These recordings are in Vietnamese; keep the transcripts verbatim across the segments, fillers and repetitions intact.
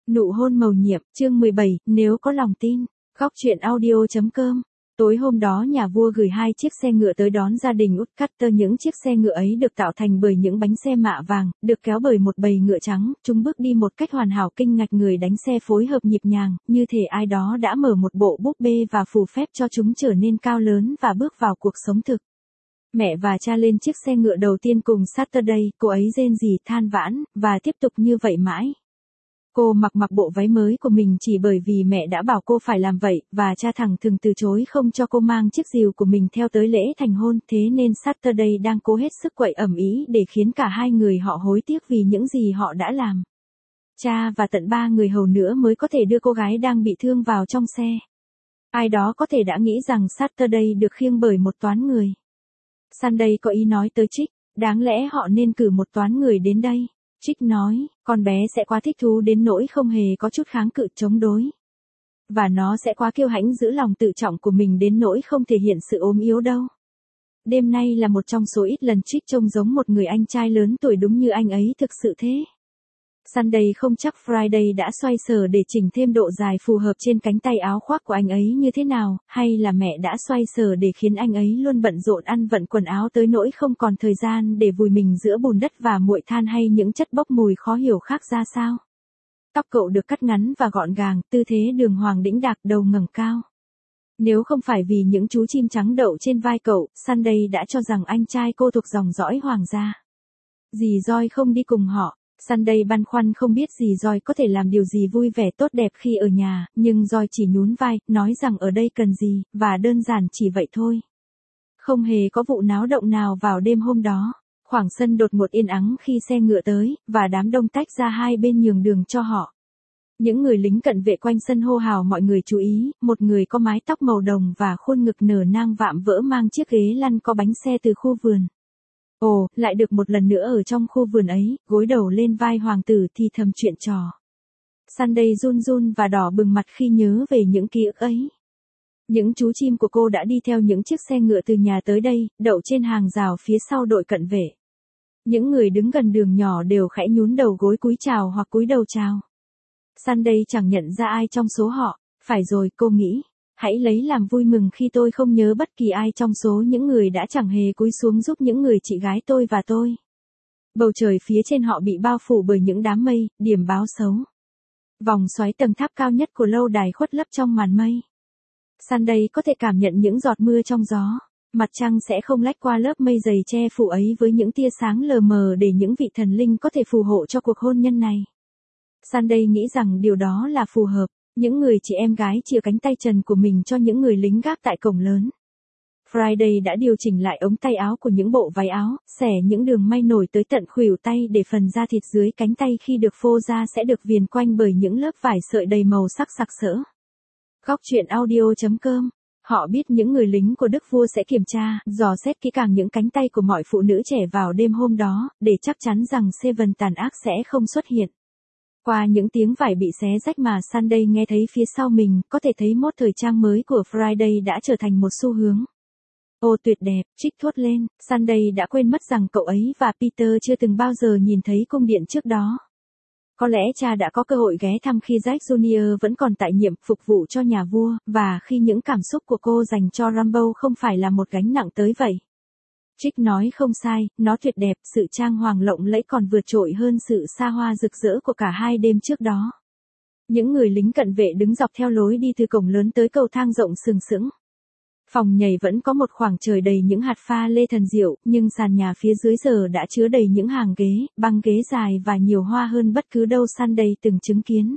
Nụ hôn mầu nhiệm, chương mười bảy, nếu có lòng tin. Góc truyện audio.com. Tối hôm đó nhà vua gửi hai chiếc xe ngựa tới đón gia đình út Carter. Những chiếc xe ngựa ấy được tạo thành bởi những bánh xe mạ vàng, được kéo bởi một bầy ngựa trắng. Chúng bước đi một cách hoàn hảo, kinh ngạch người đánh xe phối hợp nhịp nhàng, như thể ai đó đã mở một bộ búp bê và phù phép cho chúng trở nên cao lớn và bước vào cuộc sống thực. Mẹ và cha lên chiếc xe ngựa đầu tiên cùng Saturday, cô ấy rên rỉ than vãn, và tiếp tục như vậy mãi. Cô mặc mặc bộ váy mới của mình chỉ bởi vì mẹ đã bảo cô phải làm vậy, và cha thẳng thừng từ chối không cho cô mang chiếc rìu của mình theo tới lễ thành hôn, thế nên Saturday đang cố hết sức quậy ầm ĩ để khiến cả hai người họ hối tiếc vì những gì họ đã làm. Cha và tận ba người hầu nữa mới có thể đưa cô gái đang bị thương vào trong xe. Ai đó có thể đã nghĩ rằng Saturday được khiêng bởi một toán người. Sunday có ý nói tới Trích, đáng lẽ họ nên cử một toán người đến đây. Trích nói, con bé sẽ quá thích thú đến nỗi không hề có chút kháng cự chống đối. Và nó sẽ quá kiêu hãnh giữ lòng tự trọng của mình đến nỗi không thể hiện sự ốm yếu đâu. Đêm nay là một trong số ít lần Trích trông giống một người anh trai lớn tuổi đúng như anh ấy thực sự thế. Sunday không chắc Friday đã xoay sở để chỉnh thêm độ dài phù hợp trên cánh tay áo khoác của anh ấy như thế nào, hay là mẹ đã xoay sở để khiến anh ấy luôn bận rộn ăn vận quần áo tới nỗi không còn thời gian để vùi mình giữa bùn đất và muội than hay những chất bốc mùi khó hiểu khác ra sao. Tóc cậu được cắt ngắn và gọn gàng, tư thế đường hoàng đĩnh đạc, đầu ngẩng cao. Nếu không phải vì những chú chim trắng đậu trên vai cậu, Sunday đã cho rằng anh trai cô thuộc dòng dõi hoàng gia. Dì Joy không đi cùng họ. Sunday băn khoăn không biết dì Joy có thể làm điều gì vui vẻ tốt đẹp khi ở nhà, nhưng Joy chỉ nhún vai, nói rằng ở đây cần gì, và đơn giản chỉ vậy thôi. Không hề có vụ náo động nào vào đêm hôm đó. Khoảng sân đột ngột yên ắng khi xe ngựa tới, và đám đông tách ra hai bên nhường đường cho họ. Những người lính cận vệ quanh sân hô hào mọi người chú ý, một người có mái tóc màu đồng và khuôn ngực nở nang vạm vỡ mang chiếc ghế lăn có bánh xe từ khu vườn. Ồ, lại được một lần nữa ở trong khu vườn ấy, gối đầu lên vai hoàng tử thì thầm chuyện trò. Sunday run run và đỏ bừng mặt khi nhớ về những ký ức ấy. Những chú chim của cô đã đi theo những chiếc xe ngựa từ nhà tới đây, đậu trên hàng rào phía sau đội cận vệ. Những người đứng gần đường nhỏ đều khẽ nhún đầu gối cúi chào hoặc cúi đầu chào. Sunday chẳng nhận ra ai trong số họ, phải rồi cô nghĩ. Hãy lấy làm vui mừng khi tôi không nhớ bất kỳ ai trong số những người đã chẳng hề cúi xuống giúp những người chị gái tôi và tôi. Bầu trời phía trên họ bị bao phủ bởi những đám mây, điểm báo xấu. Vòng xoáy tầng tháp cao nhất của lâu đài khuất lấp trong màn mây. Sunday có thể cảm nhận những giọt mưa trong gió. Mặt trăng sẽ không lách qua lớp mây dày che phủ ấy với những tia sáng lờ mờ để những vị thần linh có thể phù hộ cho cuộc hôn nhân này. Sunday nghĩ rằng điều đó là phù hợp. Những người chị em gái chia cánh tay trần của mình cho những người lính gác tại cổng lớn. Friday đã điều chỉnh lại ống tay áo của những bộ váy áo, xẻ những đường may nổi tới tận khuỷu tay để phần da thịt dưới cánh tay khi được phô ra sẽ được viền quanh bởi những lớp vải sợi đầy màu sắc sặc sỡ. Góc truyện audio.com. Họ biết những người lính của đức vua sẽ kiểm tra, dò xét kỹ càng những cánh tay của mọi phụ nữ trẻ vào đêm hôm đó, để chắc chắn rằng Seven tàn ác sẽ không xuất hiện. Qua những tiếng vải bị xé rách mà Sunday nghe thấy phía sau mình, có thể thấy mốt thời trang mới của Friday đã trở thành một xu hướng. Ô tuyệt đẹp, Trích thốt lên, Sunday đã quên mất rằng cậu ấy và Peter chưa từng bao giờ nhìn thấy cung điện trước đó. Có lẽ cha đã có cơ hội ghé thăm khi Jack Junior vẫn còn tại nhiệm phục vụ cho nhà vua, và khi những cảm xúc của cô dành cho Rambo không phải là một gánh nặng tới vậy. Trích nói không sai, nó tuyệt đẹp, sự trang hoàng lộng lẫy còn vượt trội hơn sự xa hoa rực rỡ của cả hai đêm trước đó. Những người lính cận vệ đứng dọc theo lối đi từ cổng lớn tới cầu thang rộng sừng sững. Phòng nhảy vẫn có một khoảng trời đầy những hạt pha lê thần diệu, nhưng sàn nhà phía dưới giờ đã chứa đầy những hàng ghế, băng ghế dài và nhiều hoa hơn bất cứ đâu Sunday từng chứng kiến.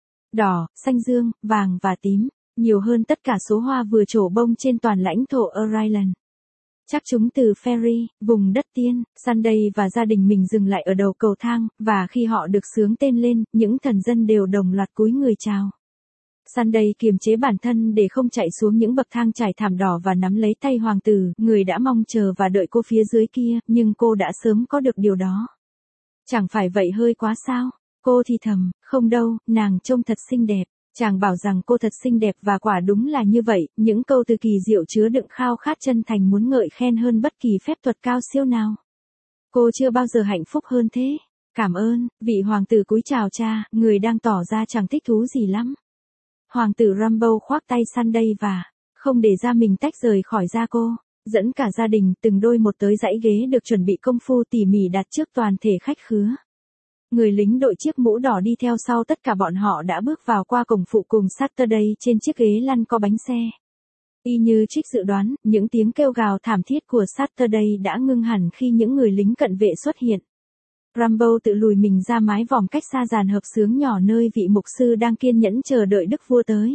Đỏ, xanh dương, vàng và tím, nhiều hơn tất cả số hoa vừa trổ bông trên toàn lãnh thổ Ireland. Chắc chúng từ Ferry, vùng đất tiên. Sunday và gia đình mình dừng lại ở đầu cầu thang, và khi họ được xướng tên lên, những thần dân đều đồng loạt cúi người chào. Sunday kiềm chế bản thân để không chạy xuống những bậc thang trải thảm đỏ và nắm lấy tay hoàng tử, người đã mong chờ và đợi cô phía dưới kia, nhưng cô đã sớm có được điều đó. Chẳng phải vậy hơi quá sao? Cô thì thầm, không đâu, nàng trông thật xinh đẹp. Chàng bảo rằng cô thật xinh đẹp và quả đúng là như vậy, những câu từ kỳ diệu chứa đựng khao khát chân thành muốn ngợi khen hơn bất kỳ phép thuật cao siêu nào. Cô chưa bao giờ hạnh phúc hơn thế. Cảm ơn, vị hoàng tử cúi chào cha, người đang tỏ ra chẳng thích thú gì lắm. Hoàng tử Rambo khoác tay Sunday và, không để ra mình tách rời khỏi da cô, dẫn cả gia đình từng đôi một tới dãy ghế được chuẩn bị công phu tỉ mỉ đặt trước toàn thể khách khứa. Người lính đội chiếc mũ đỏ đi theo sau tất cả bọn họ đã bước vào qua cổng phụ cùng Saturday trên chiếc ghế lăn có bánh xe. Y như Trích dự đoán, những tiếng kêu gào thảm thiết của Saturday đã ngưng hẳn khi những người lính cận vệ xuất hiện. Rambo tự lùi mình ra mái vòm cách xa dàn hợp xướng nhỏ nơi vị mục sư đang kiên nhẫn chờ đợi đức vua tới.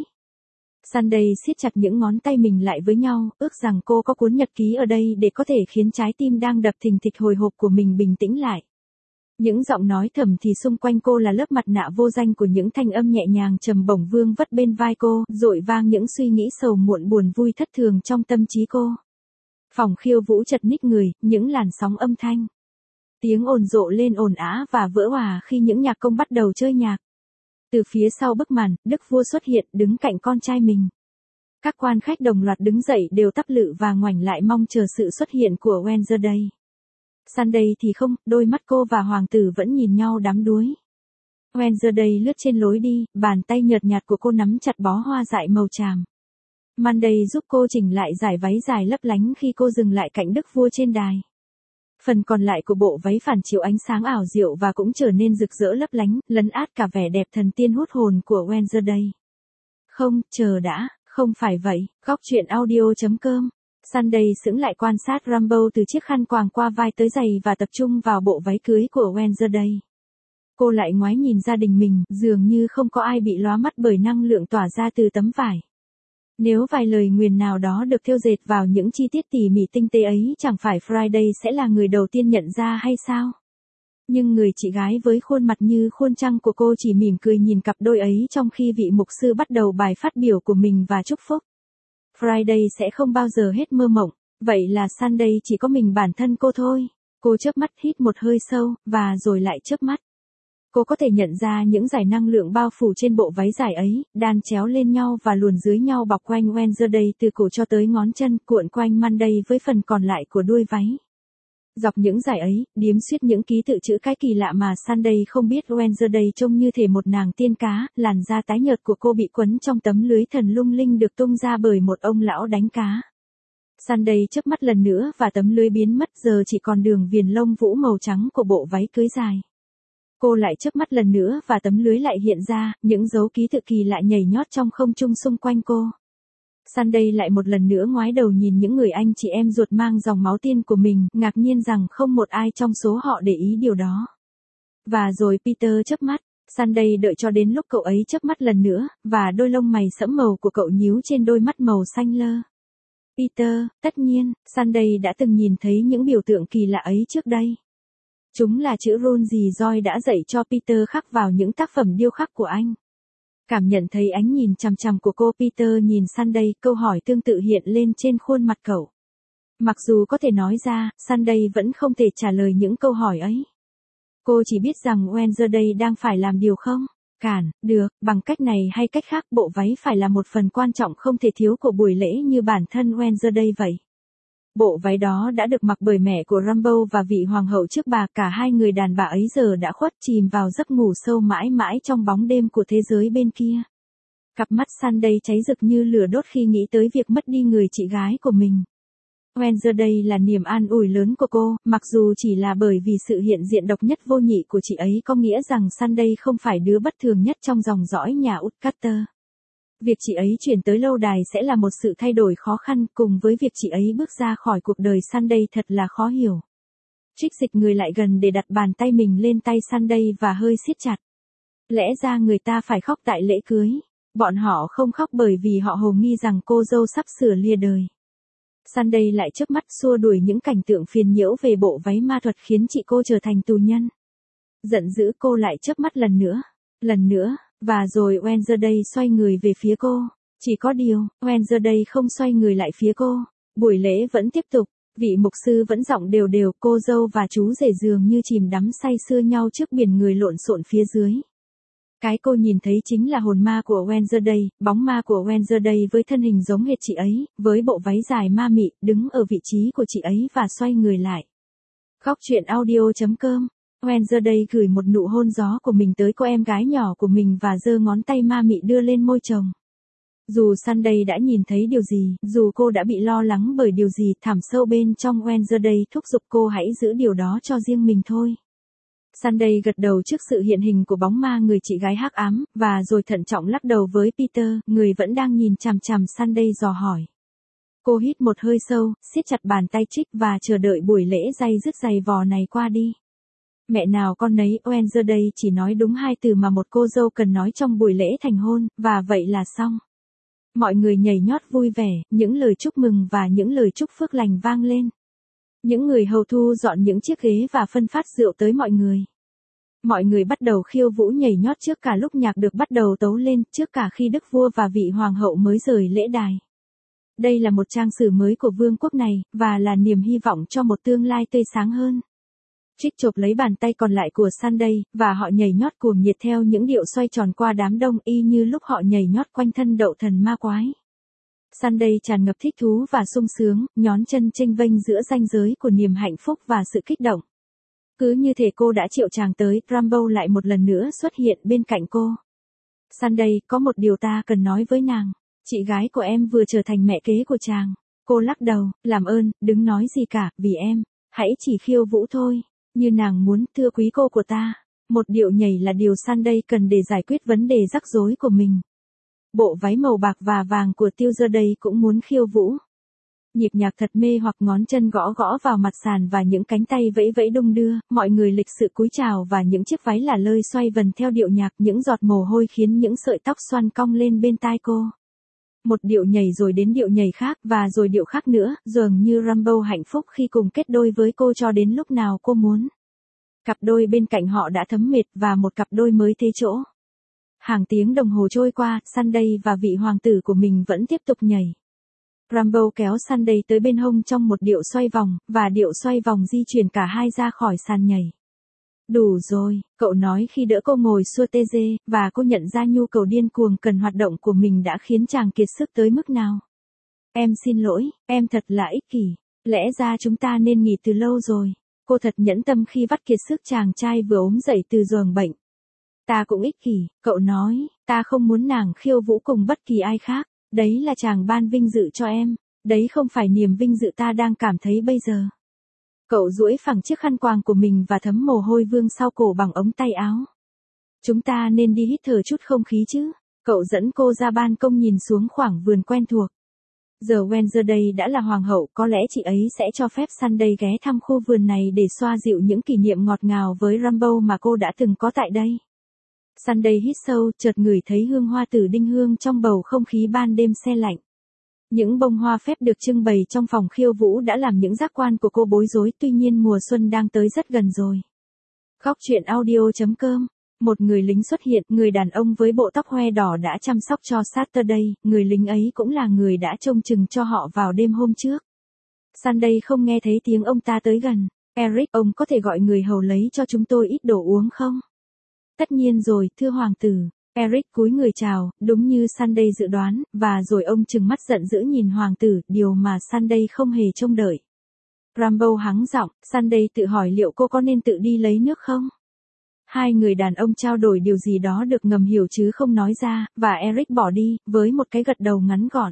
Sunday siết chặt những ngón tay mình lại với nhau, ước rằng cô có cuốn nhật ký ở đây để có thể khiến trái tim đang đập thình thịch hồi hộp của mình bình tĩnh lại. Những giọng nói thầm thì xung quanh cô là lớp mặt nạ vô danh của những thanh âm nhẹ nhàng trầm bổng vương vất bên vai cô, dội vang những suy nghĩ sầu muộn buồn vui thất thường trong tâm trí cô. Phòng khiêu vũ chật ních người, những làn sóng âm thanh. Tiếng ồn rộ lên ồn ào và vỡ òa khi những nhạc công bắt đầu chơi nhạc. Từ phía sau bức màn, đức vua xuất hiện đứng cạnh con trai mình. Các quan khách đồng loạt đứng dậy đều tắp lự và ngoảnh lại mong chờ sự xuất hiện của Wednesday. Sunday thì không, đôi mắt cô và hoàng tử vẫn nhìn nhau đắm đuối. Wednesday lướt trên lối đi, bàn tay nhợt nhạt của cô nắm chặt bó hoa dại màu tràm. Monday giúp cô chỉnh lại dải váy dài lấp lánh khi cô dừng lại cạnh đức vua trên đài. Phần còn lại của bộ váy phản chiếu ánh sáng ảo diệu và cũng trở nên rực rỡ lấp lánh, lấn át cả vẻ đẹp thần tiên hút hồn của Wednesday. Không, chờ đã, không phải vậy, góc truyện audio chấm com. Sunday sững lại quan sát Rambo từ chiếc khăn quàng qua vai tới giày và tập trung vào bộ váy cưới của Wednesday. Cô lại ngoái nhìn gia đình mình, dường như không có ai bị lóa mắt bởi năng lượng tỏa ra từ tấm vải. Nếu vài lời nguyền nào đó được thêu dệt vào những chi tiết tỉ mỉ tinh tế ấy, chẳng phải Friday sẽ là người đầu tiên nhận ra hay sao? Nhưng người chị gái với khuôn mặt như khuôn trăng của cô chỉ mỉm cười nhìn cặp đôi ấy trong khi vị mục sư bắt đầu bài phát biểu của mình và chúc phúc. Friday sẽ không bao giờ hết mơ mộng, vậy là Sunday chỉ có mình bản thân cô thôi. Cô chớp mắt hít một hơi sâu, và rồi lại chớp mắt. Cô có thể nhận ra những dải năng lượng bao phủ trên bộ váy dài ấy, đan chéo lên nhau và luồn dưới nhau bọc quanh Wednesday từ cổ cho tới ngón chân, cuộn quanh Monday với phần còn lại của đuôi váy. Dọc những dải ấy, điếm xuyết những ký tự chữ cái kỳ lạ mà Sunday không biết. Wednesday trông như thể một nàng tiên cá, làn da tái nhợt của cô bị quấn trong tấm lưới thần lung linh được tung ra bởi một ông lão đánh cá. Sunday chớp mắt lần nữa và tấm lưới biến mất, giờ chỉ còn đường viền lông vũ màu trắng của bộ váy cưới dài. Cô lại chớp mắt lần nữa và tấm lưới lại hiện ra, những dấu ký tự kỳ lạ nhảy nhót trong không trung xung quanh cô. Sunday lại một lần nữa ngoái đầu nhìn những người anh chị em ruột mang dòng máu tiên của mình, ngạc nhiên rằng không một ai trong số họ để ý điều đó. Và rồi Peter chớp mắt, Sunday đợi cho đến lúc cậu ấy chớp mắt lần nữa, và đôi lông mày sẫm màu của cậu nhíu trên đôi mắt màu xanh lơ. Peter, tất nhiên, Sunday đã từng nhìn thấy những biểu tượng kỳ lạ ấy trước đây. Chúng là chữ rune dì Joy đã dạy cho Peter khắc vào những tác phẩm điêu khắc của anh. Cảm nhận thấy ánh nhìn chằm chằm của cô, Peter nhìn Sunday, câu hỏi tương tự hiện lên trên khuôn mặt cậu. Mặc dù có thể nói ra, Sunday vẫn không thể trả lời những câu hỏi ấy. Cô chỉ biết rằng Wednesday đang phải làm điều không cản được, bằng cách này hay cách khác, bộ váy phải là một phần quan trọng không thể thiếu của buổi lễ như bản thân Wednesday vậy. Bộ váy đó đã được mặc bởi mẹ của Rambo và vị hoàng hậu trước bà, cả hai người đàn bà ấy giờ đã khuất chìm vào giấc ngủ sâu mãi mãi trong bóng đêm của thế giới bên kia. Cặp mắt Sunday cháy rực như lửa đốt khi nghĩ tới việc mất đi người chị gái của mình. Wednesday là niềm an ủi lớn của cô, mặc dù chỉ là bởi vì sự hiện diện độc nhất vô nhị của chị ấy có nghĩa rằng Sunday không phải đứa bất thường nhất trong dòng dõi nhà út Carter. Việc chị ấy chuyển tới lâu đài sẽ là một sự thay đổi khó khăn, cùng với việc chị ấy bước ra khỏi cuộc đời Sunday thật là khó hiểu. Trích dịch người lại gần để đặt bàn tay mình lên tay Sunday và hơi siết chặt. Lẽ ra người ta phải khóc tại lễ cưới. Bọn họ không khóc bởi vì họ hồ nghi rằng cô dâu sắp sửa lìa đời. Sunday lại chớp mắt xua đuổi những cảnh tượng phiền nhiễu về bộ váy ma thuật khiến chị cô trở thành tù nhân. Giận dữ cô lại chớp mắt lần nữa, lần nữa, và rồi Wednesday xoay người về phía cô. Chỉ có điều, Wednesday không xoay người lại phía cô. Buổi lễ vẫn tiếp tục, vị mục sư vẫn giọng đều đều, cô dâu và chú rể dường như chìm đắm say sưa nhau trước biển người lộn xộn phía dưới. Cái cô nhìn thấy chính là hồn ma của Wednesday, bóng ma của Wednesday với thân hình giống hệt chị ấy, với bộ váy dài ma mị, đứng ở vị trí của chị ấy và xoay người lại. Góc truyện audio chấm com Wednesday gửi một nụ hôn gió của mình tới cô em gái nhỏ của mình và giơ ngón tay ma mị đưa lên môi chồng. Dù Sunday đã nhìn thấy điều gì, dù cô đã bị lo lắng bởi điều gì, thẳm sâu bên trong Wednesday thúc giục cô hãy giữ điều đó cho riêng mình thôi. Sunday gật đầu trước sự hiện hình của bóng ma người chị gái hắc ám, và rồi thận trọng lắc đầu với Peter, người vẫn đang nhìn chằm chằm Sunday dò hỏi. Cô hít một hơi sâu, siết chặt bàn tay Trích và chờ đợi buổi lễ day dứt giày vò này qua đi. Mẹ nào con nấy, Wednesday chỉ nói đúng hai từ mà một cô dâu cần nói trong buổi lễ thành hôn, và vậy là xong. Mọi người nhảy nhót vui vẻ, những lời chúc mừng và những lời chúc phước lành vang lên. Những người hầu thu dọn những chiếc ghế và phân phát rượu tới mọi người. Mọi người bắt đầu khiêu vũ nhảy nhót trước cả lúc nhạc được bắt đầu tấu lên, trước cả khi đức vua và vị hoàng hậu mới rời lễ đài. Đây là một trang sử mới của vương quốc này, và là niềm hy vọng cho một tương lai tươi sáng hơn. Trích chộp lấy bàn tay còn lại của Sunday, và họ nhảy nhót cuồng nhiệt theo những điệu xoay tròn qua đám đông y như lúc họ nhảy nhót quanh thân đậu thần ma quái. Sunday tràn ngập thích thú và sung sướng, nhón chân chênh vênh giữa ranh giới của niềm hạnh phúc và sự kích động. Cứ như thể cô đã triệu chàng tới, Rambo lại một lần nữa xuất hiện bên cạnh cô. Sunday, có một điều ta cần nói với nàng. Chị gái của em vừa trở thành mẹ kế của chàng. Cô lắc đầu, làm ơn, đừng nói gì cả, vì em, hãy chỉ khiêu vũ thôi. Như nàng muốn, thưa quý cô của ta. Một điệu nhảy là điều Sunday cần để giải quyết vấn đề rắc rối của mình. Bộ váy màu bạc và vàng của Tiêu giờ đây cũng muốn khiêu vũ. Nhịp nhạc thật mê hoặc ngón chân gõ gõ vào mặt sàn và những cánh tay vẫy vẫy đung đưa, mọi người lịch sự cúi chào và những chiếc váy lả lơi xoay vần theo điệu nhạc, những giọt mồ hôi khiến những sợi tóc xoăn cong lên bên tai cô. Một điệu nhảy rồi đến điệu nhảy khác và rồi điệu khác nữa, dường như Rambo hạnh phúc khi cùng kết đôi với cô cho đến lúc nào cô muốn. Cặp đôi bên cạnh họ đã thấm mệt và một cặp đôi mới thế chỗ. Hàng tiếng đồng hồ trôi qua, Sunday và vị hoàng tử của mình vẫn tiếp tục nhảy. Rambo kéo Sunday tới bên hông trong một điệu xoay vòng, và điệu xoay vòng di chuyển cả hai ra khỏi sàn nhảy. Đủ rồi, cậu nói khi đỡ cô ngồi xua tê dê, và cô nhận ra nhu cầu điên cuồng cần hoạt động của mình đã khiến chàng kiệt sức tới mức nào. Em xin lỗi, em thật là ích kỷ. Lẽ ra chúng ta nên nghỉ từ lâu rồi. Cô thật nhẫn tâm khi vắt kiệt sức chàng trai vừa ốm dậy từ giường bệnh. Ta cũng ích kỷ, cậu nói, ta không muốn nàng khiêu vũ cùng bất kỳ ai khác. Đấy là chàng ban vinh dự cho em. Đấy không phải niềm vinh dự ta đang cảm thấy bây giờ. Cậu duỗi phẳng chiếc khăn quàng của mình và thấm mồ hôi vương sau cổ bằng ống tay áo. Chúng ta nên đi hít thở chút không khí chứ. Cậu dẫn cô ra ban công nhìn xuống khoảng vườn quen thuộc. Giờ Wednesday đã là hoàng hậu, có lẽ chị ấy sẽ cho phép Sunday ghé thăm khu vườn này để xoa dịu những kỷ niệm ngọt ngào với Rambo mà cô đã từng có tại đây. Sunday hít sâu, chợt ngửi thấy hương hoa tử đinh hương trong bầu không khí ban đêm se lạnh. Những bông hoa phép được trưng bày trong phòng khiêu vũ đã làm những giác quan của cô bối rối, tuy nhiên mùa xuân đang tới rất gần rồi. Góc truyện audio chấm com. Một người lính xuất hiện, người đàn ông với bộ tóc hoe đỏ đã chăm sóc cho Saturday, người lính ấy cũng là người đã trông chừng cho họ vào đêm hôm trước. Sunday không nghe thấy tiếng ông ta tới gần. Eric, ông có thể gọi người hầu lấy cho chúng tôi ít đồ uống không? Tất nhiên rồi, thưa hoàng tử. Eric cúi người chào, đúng như Sunday dự đoán, và rồi ông trừng mắt giận dữ nhìn hoàng tử, điều mà Sunday không hề trông đợi. Rambo hắng giọng, Sunday tự hỏi liệu cô có nên tự đi lấy nước không? Hai người đàn ông trao đổi điều gì đó được ngầm hiểu chứ không nói ra, và Eric bỏ đi, với một cái gật đầu ngắn gọn.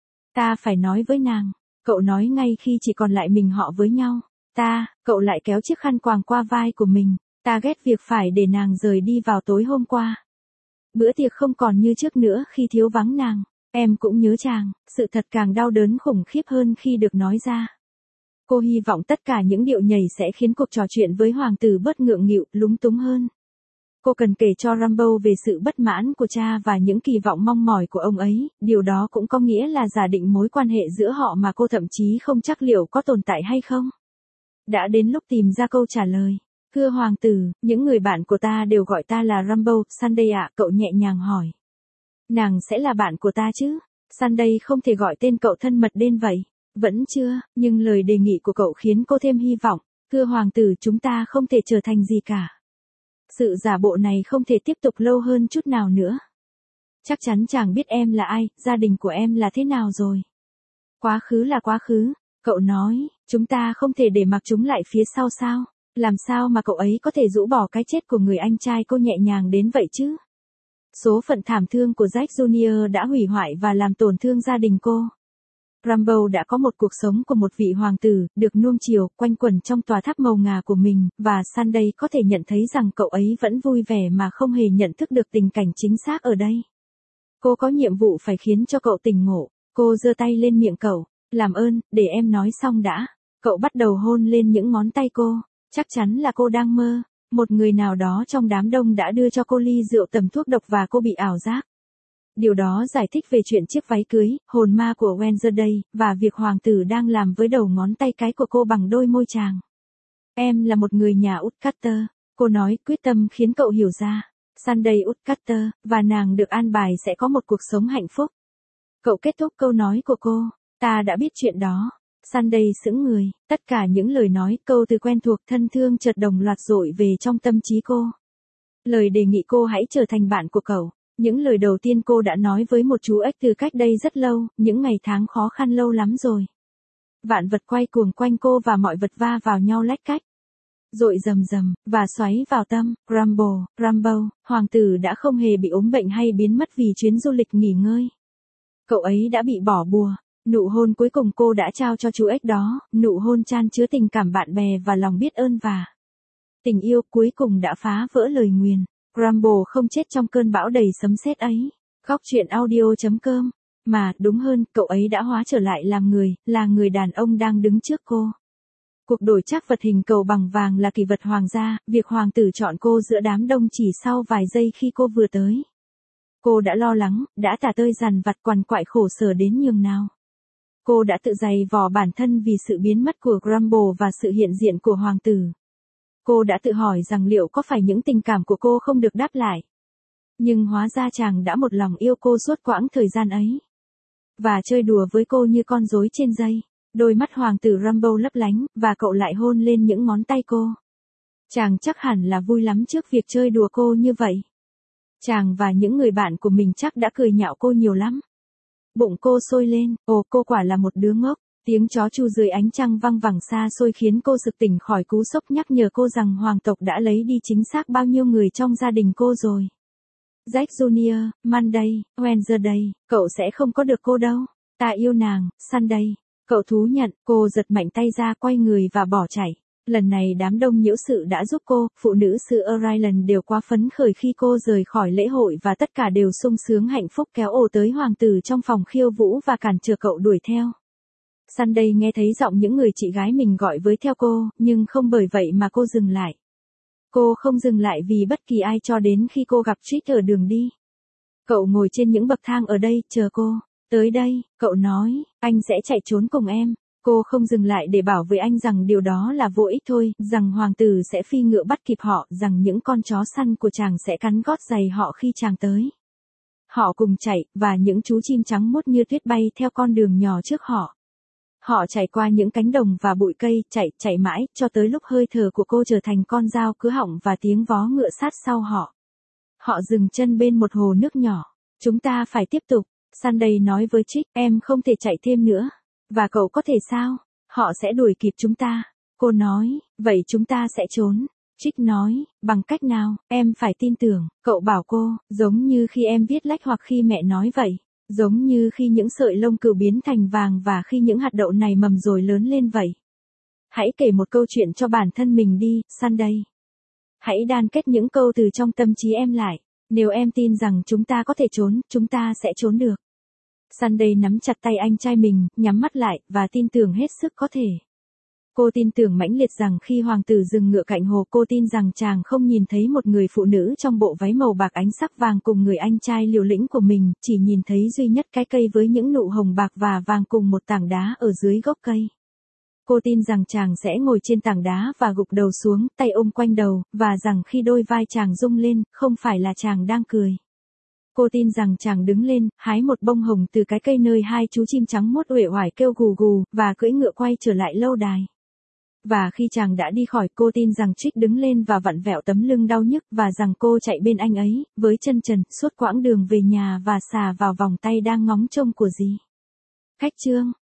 Ta phải nói với nàng. Cậu nói ngay khi chỉ còn lại mình họ với nhau. Ta, cậu lại kéo chiếc khăn quàng qua vai của mình. Ta ghét việc phải để nàng rời đi vào tối hôm qua. Bữa tiệc không còn như trước nữa khi thiếu vắng nàng. Em cũng nhớ chàng, sự thật càng đau đớn khủng khiếp hơn khi được nói ra. Cô hy vọng tất cả những điệu nhảy sẽ khiến cuộc trò chuyện với hoàng tử bớt ngượng nghịu, lúng túng hơn. Cô cần kể cho Rambo về sự bất mãn của cha và những kỳ vọng mong mỏi của ông ấy, điều đó cũng có nghĩa là giả định mối quan hệ giữa họ mà cô thậm chí không chắc liệu có tồn tại hay không. Đã đến lúc tìm ra câu trả lời. Thưa hoàng tử, những người bạn của ta đều gọi ta là Rambo. Sunday ạ, cậu nhẹ nhàng hỏi. Nàng sẽ là bạn của ta chứ? Sunday không thể gọi tên cậu thân mật đến vậy. Vẫn chưa, nhưng lời đề nghị của cậu khiến cô thêm hy vọng. Thưa hoàng tử, chúng ta không thể trở thành gì cả. Sự giả bộ này không thể tiếp tục lâu hơn chút nào nữa. Chắc chắn chàng biết em là ai, gia đình của em là thế nào rồi. Quá khứ là quá khứ, cậu nói, chúng ta không thể để mặc chúng lại phía sau sao. Làm sao mà cậu ấy có thể rũ bỏ cái chết của người anh trai cô nhẹ nhàng đến vậy chứ? Số phận thảm thương của Jack Junior đã hủy hoại và làm tổn thương gia đình cô. Rambo đã có một cuộc sống của một vị hoàng tử, được nuông chiều, quanh quẩn trong tòa tháp màu ngà của mình, và Sunday có thể nhận thấy rằng cậu ấy vẫn vui vẻ mà không hề nhận thức được tình cảnh chính xác ở đây. Cô có nhiệm vụ phải khiến cho cậu tỉnh ngộ. Cô giơ tay lên miệng cậu. Làm ơn, để em nói xong đã. Cậu bắt đầu hôn lên những ngón tay cô. Chắc chắn là cô đang mơ. Một người nào đó trong đám đông đã đưa cho cô ly rượu tầm thuốc độc và cô bị ảo giác. Điều đó giải thích về chuyện chiếc váy cưới, hồn ma của Wednesday, và việc hoàng tử đang làm với đầu ngón tay cái của cô bằng đôi môi chàng. Em là một người nhà Woodcutter, cô nói quyết tâm khiến cậu hiểu ra. Sunday Woodcutter, và nàng được an bài sẽ có một cuộc sống hạnh phúc. Cậu kết thúc câu nói của cô. Ta đã biết chuyện đó. Sunday sững người, tất cả những lời nói, câu từ quen thuộc thân thương chợt đồng loạt dội về trong tâm trí cô. Lời đề nghị cô hãy trở thành bạn của cậu. Những lời đầu tiên cô đã nói với một chú ếch từ cách đây rất lâu, những ngày tháng khó khăn lâu lắm rồi. Vạn vật quay cuồng quanh cô và mọi vật va vào nhau lách cách. Dội rầm rầm, và xoáy vào tâm. Rambo, Rambo, hoàng tử đã không hề bị ốm bệnh hay biến mất vì chuyến du lịch nghỉ ngơi. Cậu ấy đã bị bỏ bùa. Nụ hôn cuối cùng cô đã trao cho chú ếch đó, nụ hôn chan chứa tình cảm bạn bè và lòng biết ơn và tình yêu cuối cùng đã phá vỡ lời nguyền. Rambo không chết trong cơn bão đầy sấm sét ấy. Góc truyện audio chấm com. Mà, đúng hơn, cậu ấy đã hóa trở lại làm người, là người đàn ông đang đứng trước cô. Cuộc đổi trác vật hình cầu bằng vàng là kỷ vật hoàng gia, việc hoàng tử chọn cô giữa đám đông chỉ sau vài giây khi cô vừa tới. Cô đã lo lắng, đã tả tơi dằn vặt quằn quại khổ sở đến nhường nào. Cô đã tự dày vò bản thân vì sự biến mất của Rambo và sự hiện diện của hoàng tử. Cô đã tự hỏi rằng liệu có phải những tình cảm của cô không được đáp lại. Nhưng hóa ra chàng đã một lòng yêu cô suốt quãng thời gian ấy. Và chơi đùa với cô như con rối trên dây. Đôi mắt hoàng tử Rambo lấp lánh, và cậu lại hôn lên những ngón tay cô. Chàng chắc hẳn là vui lắm trước việc chơi đùa cô như vậy. Chàng và những người bạn của mình chắc đã cười nhạo cô nhiều lắm. Bụng cô sôi lên, ồ cô quả là một đứa ngốc. Tiếng chó chu dưới ánh trăng văng vẳng xa xôi khiến cô sực tỉnh khỏi cú sốc, nhắc nhở cô rằng hoàng tộc đã lấy đi chính xác bao nhiêu người trong gia đình cô rồi. Jack Junior, Monday, Wednesday, cậu sẽ không có được cô đâu. Ta yêu nàng, Sunday. Cậu thú nhận, cô giật mạnh tay ra, quay người và bỏ chạy. Lần này đám đông nhiễu sự đã giúp cô, phụ nữ xứ Ireland đều quá phấn khởi khi cô rời khỏi lễ hội và tất cả đều sung sướng hạnh phúc kéo ồ tới hoàng tử trong phòng khiêu vũ và cản trở cậu đuổi theo. Sunday nghe thấy giọng những người chị gái mình gọi với theo cô, nhưng không bởi vậy mà cô dừng lại. Cô không dừng lại vì bất kỳ ai cho đến khi cô gặp Trish ở đường đi. Cậu ngồi trên những bậc thang ở đây, chờ cô. Tới đây, cậu nói, anh sẽ chạy trốn cùng em. Cô không dừng lại để bảo với anh rằng điều đó là vô ích thôi, rằng hoàng tử sẽ phi ngựa bắt kịp họ, rằng những con chó săn của chàng sẽ cắn gót giày họ khi chàng tới. Họ cùng chạy, và những chú chim trắng muốt như tuyết bay theo con đường nhỏ trước họ. Họ chạy qua những cánh đồng và bụi cây, chạy, chạy mãi, cho tới lúc hơi thở của cô trở thành con dao cứa họng và tiếng vó ngựa sát sau họ. Họ dừng chân bên một hồ nước nhỏ. Chúng ta phải tiếp tục. Sunday nói với Trish, em không thể chạy thêm nữa. Và cậu có thể sao? Họ sẽ đuổi kịp chúng ta. Cô nói, vậy chúng ta sẽ trốn. Trish nói, bằng cách nào, em phải tin tưởng. Cậu bảo cô, giống như khi em viết lách hoặc khi mẹ nói vậy. Giống như khi những sợi lông cừu biến thành vàng và khi những hạt đậu này mầm rồi lớn lên vậy. Hãy kể một câu chuyện cho bản thân mình đi, Sunday. Hãy đan kết những câu từ trong tâm trí em lại. Nếu em tin rằng chúng ta có thể trốn, chúng ta sẽ trốn được. Sunday nắm chặt tay anh trai mình, nhắm mắt lại, và tin tưởng hết sức có thể. Cô tin tưởng mãnh liệt rằng khi hoàng tử dừng ngựa cạnh hồ, cô tin rằng chàng không nhìn thấy một người phụ nữ trong bộ váy màu bạc ánh sắc vàng cùng người anh trai liều lĩnh của mình, chỉ nhìn thấy duy nhất cái cây với những nụ hồng bạc và vàng cùng một tảng đá ở dưới gốc cây. Cô tin rằng chàng sẽ ngồi trên tảng đá và gục đầu xuống, tay ôm quanh đầu, và rằng khi đôi vai chàng rung lên, không phải là chàng đang cười. Cô tin rằng chàng đứng lên, hái một bông hồng từ cái cây nơi hai chú chim trắng muốt uể oải kêu gù gù, và cưỡi ngựa quay trở lại lâu đài. Và khi chàng đã đi khỏi, cô tin rằng Trish đứng lên và vặn vẹo tấm lưng đau nhức, và rằng cô chạy bên anh ấy, với chân trần, suốt quãng đường về nhà và xà vào vòng tay đang ngóng trông của dì. Cách chương